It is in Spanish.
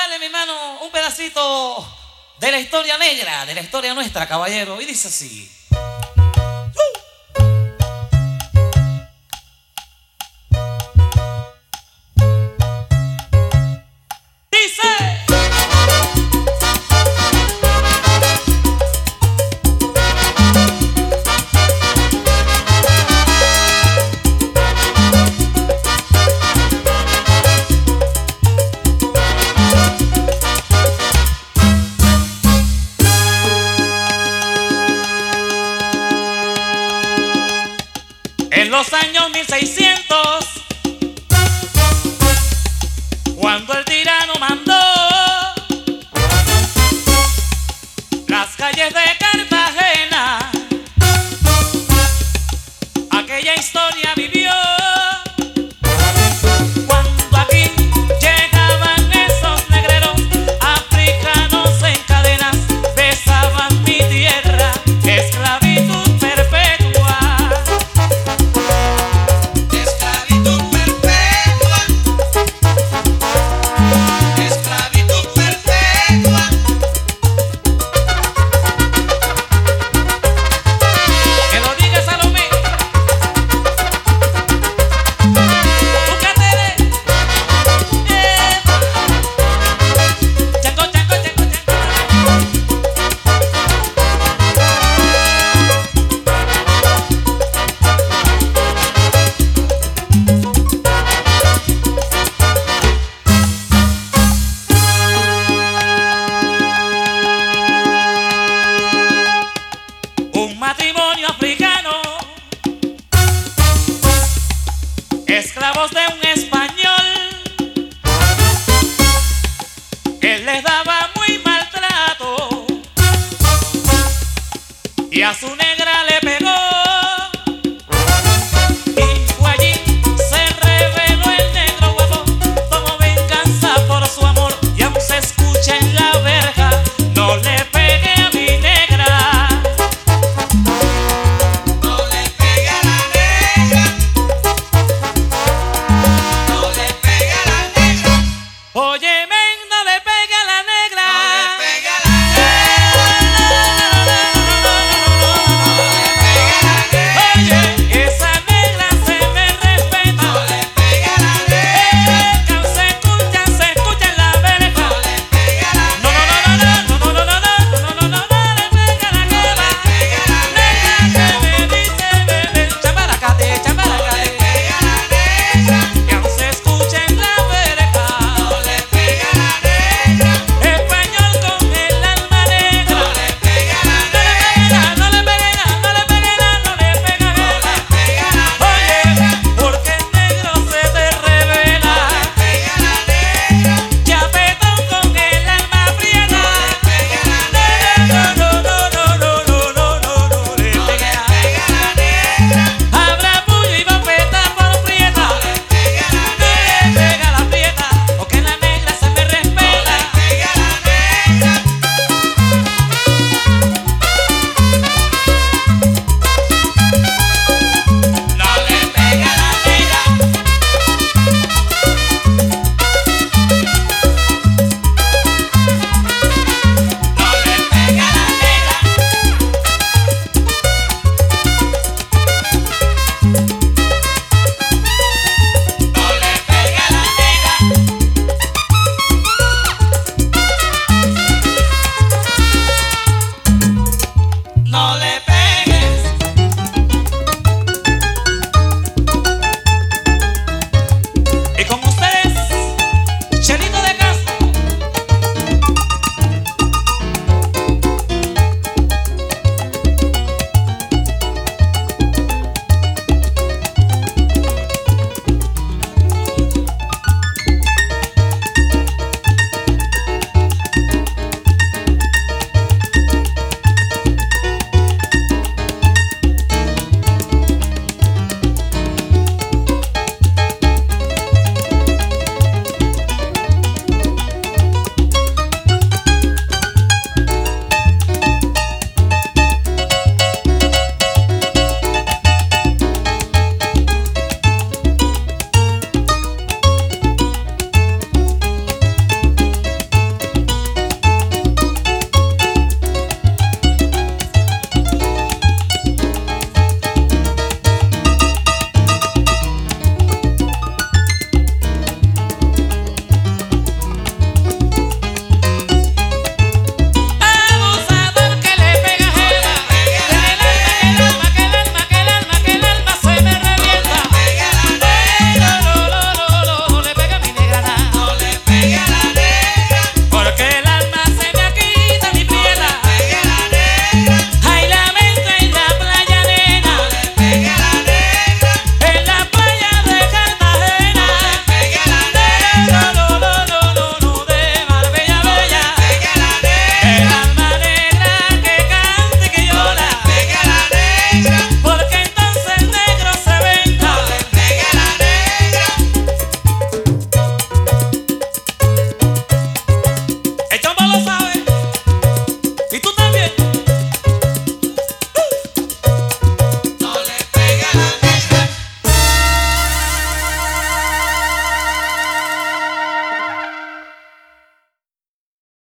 cantarle, mi hermano, un pedacito de la historia negra, de la historia nuestra, caballero. Y dice así. En los años 1600, cuando el tirano mandó las calles de Cartagena, aquella historia vivió. Cuando aquí llegaban esos negreros africanos en cadenas, besaban mi tierra, esclavitud perpetua. Matrimonio africano, esclavos de un español, él les daba muy maltrato y a su negra le pegó. Y fue allí, se reveló el negro guapo, tomó venganza por su amor y aún se escucha en la verja: no le pegue a mi negra. Oye,